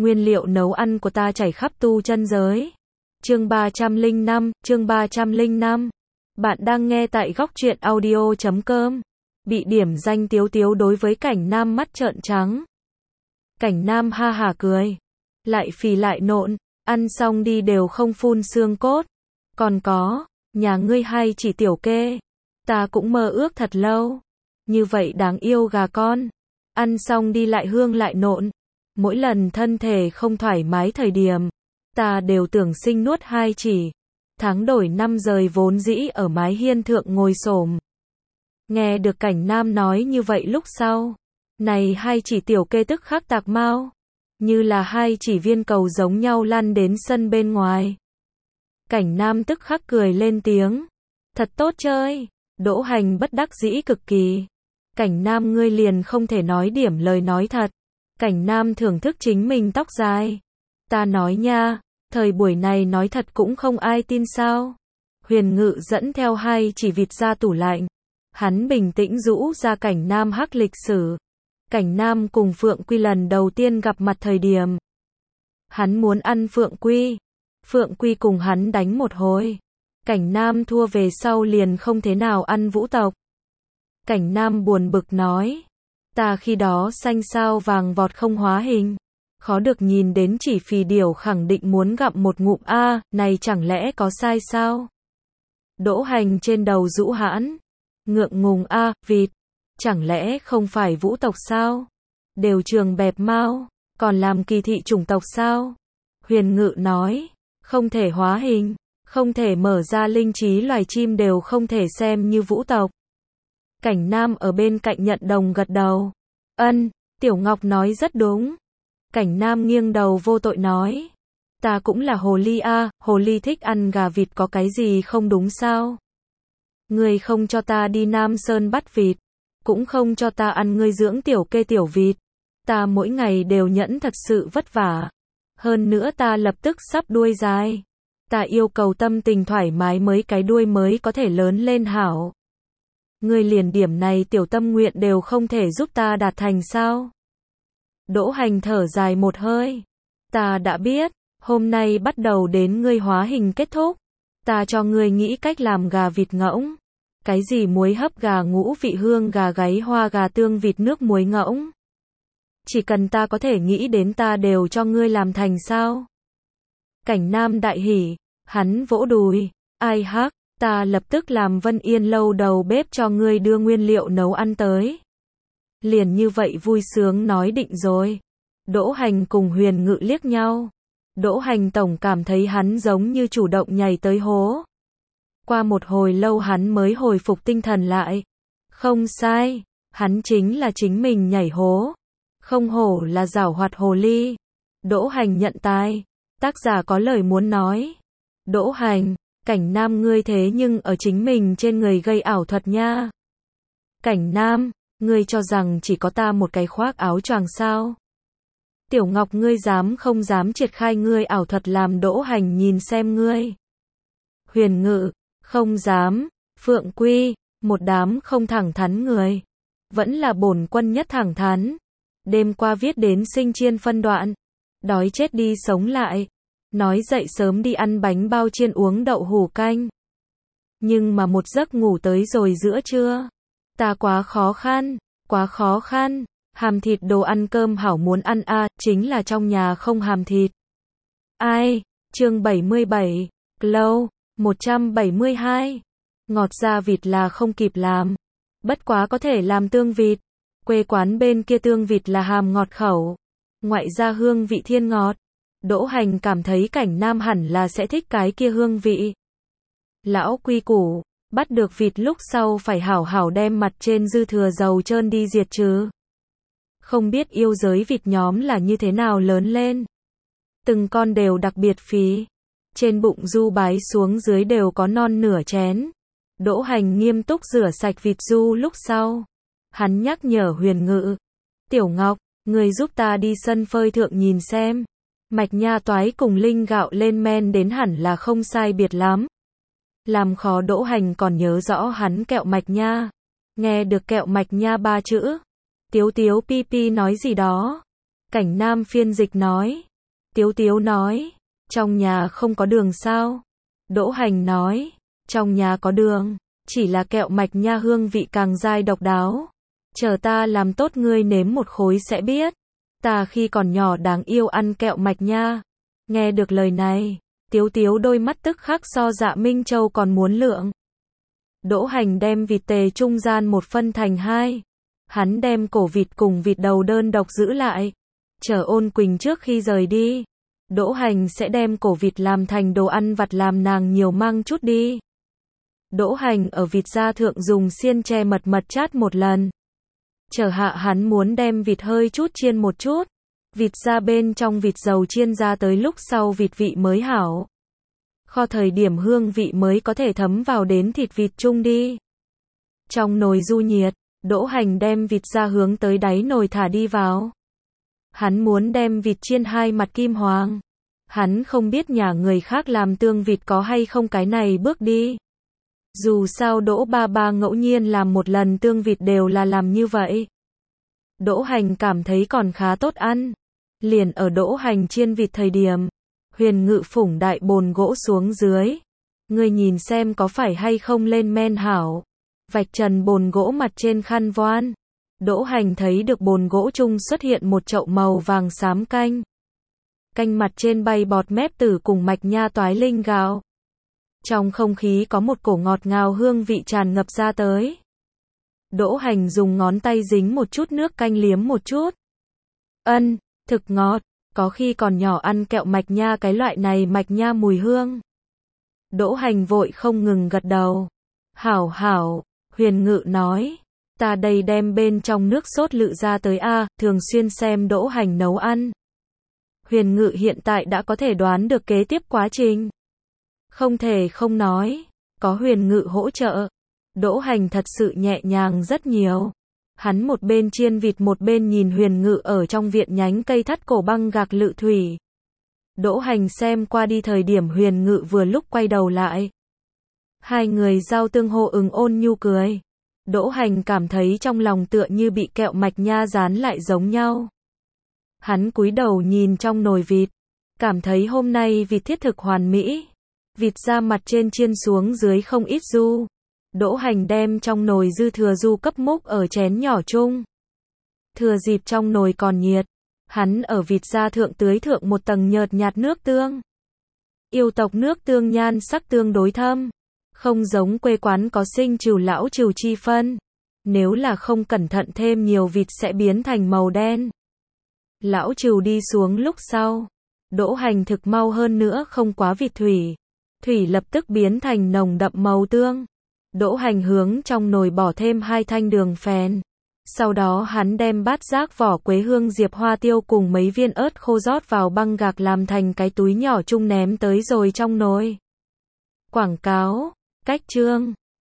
Nguyên liệu nấu ăn của ta chảy khắp tu chân giới. Chương 305. Bạn đang nghe tại góc truyện audio.com. Bị điểm danh Tiếu Tiếu đối với Cảnh Nam mắt trợn trắng. Cảnh Nam ha hả cười. Lại phì lại nộn, ăn xong đi đều không phun xương cốt. Còn có, nhà ngươi hay chỉ tiểu kê. Ta cũng mơ ước thật lâu. Như vậy đáng yêu gà con. Ăn xong đi lại hương lại nộn. Mỗi lần thân thể không thoải mái thời điểm, ta đều tưởng sinh nuốt hai chỉ. Tháng đổi năm rời vốn dĩ ở mái hiên thượng ngồi xổm. Nghe được Cảnh Nam nói như vậy lúc sau, này hai chỉ tiểu kê tức khắc tạc mau, như là hai chỉ viên cầu giống nhau lăn đến sân bên ngoài. Cảnh Nam tức khắc cười lên tiếng, thật tốt chơi. Đỗ Hành bất đắc dĩ cực kỳ. Cảnh Nam ngươi liền không thể nói điểm lời nói thật. Cảnh Nam thưởng thức chính mình tóc dài. Ta nói nha, thời buổi này nói thật cũng không ai tin sao. Huyền Ngự dẫn theo hai chỉ vịt ra tủ lạnh. Hắn bình tĩnh rũ ra Cảnh Nam hắc lịch sử. Cảnh Nam cùng Phượng Quy lần đầu tiên gặp mặt thời điểm. Hắn muốn ăn Phượng Quy. Phượng Quy cùng hắn đánh một hồi. Cảnh Nam thua về sau liền không thế nào ăn vũ tộc. Cảnh Nam buồn bực nói. Ta khi đó xanh sao vàng vọt không hóa hình. Khó được nhìn đến chỉ phì điểu khẳng định muốn gặm một ngụm a, này chẳng lẽ có sai sao? Đỗ Hành trên đầu rũ hãn. Ngượng ngùng a, vịt. Chẳng lẽ không phải vũ tộc sao? Đều trường bẹp mau, còn làm kỳ thị chủng tộc sao? Huyền Ngự nói, không thể hóa hình, không thể mở ra linh trí loài chim đều không thể xem như vũ tộc. Cảnh Nam ở bên cạnh nhận đồng gật đầu. Ân, Tiểu Ngọc nói rất đúng. Cảnh Nam nghiêng đầu vô tội nói. Ta cũng là hồ ly a, hồ ly thích ăn gà vịt có cái gì không đúng sao? Ngươi không cho ta đi Nam Sơn bắt vịt, cũng không cho ta ăn ngươi dưỡng tiểu kê tiểu vịt. Ta mỗi ngày đều nhẫn thật sự vất vả. Hơn nữa ta lập tức sắp đuôi dài. Ta yêu cầu tâm tình thoải mái mới cái đuôi mới có thể lớn lên hảo. Ngươi liền điểm này tiểu tâm nguyện đều không thể giúp ta đạt thành sao? Đỗ Hành thở dài một hơi. Ta đã biết, hôm nay bắt đầu đến ngươi hóa hình kết thúc. Ta cho ngươi nghĩ cách làm gà vịt ngỗng. Cái gì muối hấp gà ngũ vị hương gà gáy hoa gà tương vịt nước muối ngỗng. Chỉ cần ta có thể nghĩ đến ta đều cho ngươi làm thành sao? Cảnh Nam đại hỉ, hắn vỗ đùi. Ai hắc, ta lập tức làm Vân Yên lâu đầu bếp cho ngươi đưa nguyên liệu nấu ăn tới. Liền như vậy vui sướng nói định rồi. Đỗ Hành cùng Huyền Ngự liếc nhau. Đỗ Hành tổng cảm thấy hắn giống như chủ động nhảy tới hố. Qua một hồi lâu hắn mới hồi phục tinh thần lại. Không sai, hắn chính là chính mình nhảy hố. Không hổ là giảo hoạt hồ ly. Đỗ Hành nhận tài. Tác giả có lời muốn nói. Đỗ Hành, Cảnh Nam ngươi thế nhưng ở chính mình trên người gây ảo thuật nha. Cảnh Nam, ngươi cho rằng chỉ có ta một cái khoác áo choàng sao? Tiểu Ngọc ngươi dám không dám triệt khai ngươi ảo thuật làm Đỗ Hành nhìn xem ngươi. Huyền Ngự, không dám. Phượng Quy, một đám không thẳng thắn người. Vẫn là bổn quân nhất thẳng thắn. Đêm qua viết đến sinh chiên phân đoạn. Đói chết đi sống lại. Nói dậy sớm đi ăn bánh bao chiên uống đậu hủ canh. Nhưng mà một giấc ngủ tới rồi giữa trưa. Ta quá khó khăn, quá khó khăn. Hàm thịt đồ ăn cơm hảo muốn ăn a, chính là trong nhà không hàm thịt. Ai, chương 77, Glow, 172. Ngọt da vịt là không kịp làm. Bất quá có thể làm tương vịt. Quê quán bên kia tương vịt là hàm ngọt khẩu. Ngoại ra hương vị thiên ngọt. Đỗ Hành cảm thấy Cảnh Nam hẳn là sẽ thích cái kia hương vị. Lão quy củ, bắt được vịt lúc sau phải hảo hảo đem mặt trên dư thừa dầu trơn đi diệt trừ. Không biết yêu giới vịt nhóm là như thế nào lớn lên. Từng con đều đặc biệt phí. Trên bụng du bái xuống dưới đều có non nửa chén. Đỗ Hành nghiêm túc rửa sạch vịt du lúc sau. Hắn nhắc nhở Huyền Ngự. Tiểu Ngọc, người giúp ta đi sân phơi thượng nhìn xem. Mạch nha toái cùng linh gạo lên men đến hẳn là không sai biệt lắm. Làm khó Đỗ Hành còn nhớ rõ hắn kẹo mạch nha. Nghe được kẹo mạch nha ba chữ. Tiếu Tiếu pi pi nói gì đó. Cảnh Nam phiên dịch nói. Tiếu Tiếu nói, trong nhà không có đường sao? Đỗ Hành nói, trong nhà có đường, chỉ là kẹo mạch nha hương vị càng dai độc đáo. Chờ ta làm tốt ngươi nếm một khối sẽ biết. Ta khi còn nhỏ đáng yêu ăn kẹo mạch nha. Nghe được lời này, Tiếu Tiếu đôi mắt tức khắc so Dạ Minh Châu còn muốn lượng. Đỗ Hành đem vịt tề trung gian một phân thành hai. Hắn đem cổ vịt cùng vịt đầu đơn độc giữ lại. Chờ Ôn Quỳnh trước khi rời đi, Đỗ Hành sẽ đem cổ vịt làm thành đồ ăn vặt làm nàng nhiều mang chút đi. Đỗ Hành ở vịt da thượng dùng xiên tre mật chát một lần. Chờ hạ hắn muốn đem vịt hơi chút chiên một chút. Vịt da bên trong vịt dầu chiên ra tới lúc sau vịt vị mới hảo. Kho thời điểm hương vị mới có thể thấm vào đến thịt vịt chung đi. Trong nồi du nhiệt, Đỗ Hành đem vịt da hướng tới đáy nồi thả đi vào. Hắn muốn đem vịt chiên hai mặt kim hoàng. Hắn không biết nhà người khác làm tương vịt có hay không cái này bước đi. Dù sao Đỗ ba ba ngẫu nhiên làm một lần tương vịt đều là làm như vậy. Đỗ Hành cảm thấy còn khá tốt ăn. Liền ở Đỗ Hành chiên vịt thời điểm, Huyền Ngự phủng đại bồn gỗ xuống dưới. Ngươi nhìn xem có phải hay không lên men hảo. Vạch trần bồn gỗ mặt trên khăn voan. Đỗ Hành thấy được bồn gỗ chung xuất hiện một chậu màu vàng xám canh. Canh mặt trên bay bọt mép tử cùng mạch nha toái linh gạo. Trong không khí có một cổ ngọt ngào hương vị tràn ngập ra tới. Đỗ Hành dùng ngón tay dính một chút nước canh liếm một chút. Thực ngọt, có khi còn nhỏ ăn kẹo mạch nha cái loại này mạch nha mùi hương. Đỗ Hành vội không ngừng gật đầu. Hảo hảo, Huyền Ngự nói. Ta đây đem bên trong nước sốt lự ra tới thường xuyên xem Đỗ Hành nấu ăn. Huyền Ngự hiện tại đã có thể đoán được kế tiếp quá trình. Không thể không nói, có Huyền Ngự hỗ trợ, Đỗ Hành thật sự nhẹ nhàng rất nhiều. Hắn một bên chiên vịt một bên nhìn Huyền Ngự ở trong viện nhánh cây thắt cổ băng gạc lự thủy. Đỗ Hành xem qua đi thời điểm Huyền Ngự vừa lúc quay đầu lại. Hai người giao tương hô ứng ôn nhu cười. Đỗ Hành cảm thấy trong lòng tựa như bị kẹo mạch nha dán lại giống nhau. Hắn cúi đầu nhìn trong nồi vịt, cảm thấy hôm nay vịt thiết thực hoàn mỹ. Vịt da mặt trên chiên xuống dưới không ít du. Đỗ Hành đem trong nồi dư thừa du cấp múc ở chén nhỏ chung. Thừa dịp trong nồi còn nhiệt, hắn ở vịt da thượng tưới thượng một tầng nhợt nhạt nước tương. Yêu tộc nước tương nhan sắc tương đối thâm, không giống quê quán có sinh trừ lão trừ chi phân. Nếu là không cẩn thận thêm nhiều vịt sẽ biến thành màu đen. Lão trừ đi xuống lúc sau, Đỗ Hành thực mau hơn nữa không quá vịt thủy. Thủy lập tức biến thành nồng đậm màu tương. Đỗ Hành hướng trong nồi bỏ thêm 2 thanh đường phèn. Sau đó hắn đem bát giác vỏ quế hương diệp hoa tiêu cùng mấy viên ớt khô rót vào băng gạc làm thành cái túi nhỏ chung ném tới rồi trong nồi. Quảng cáo, cách chương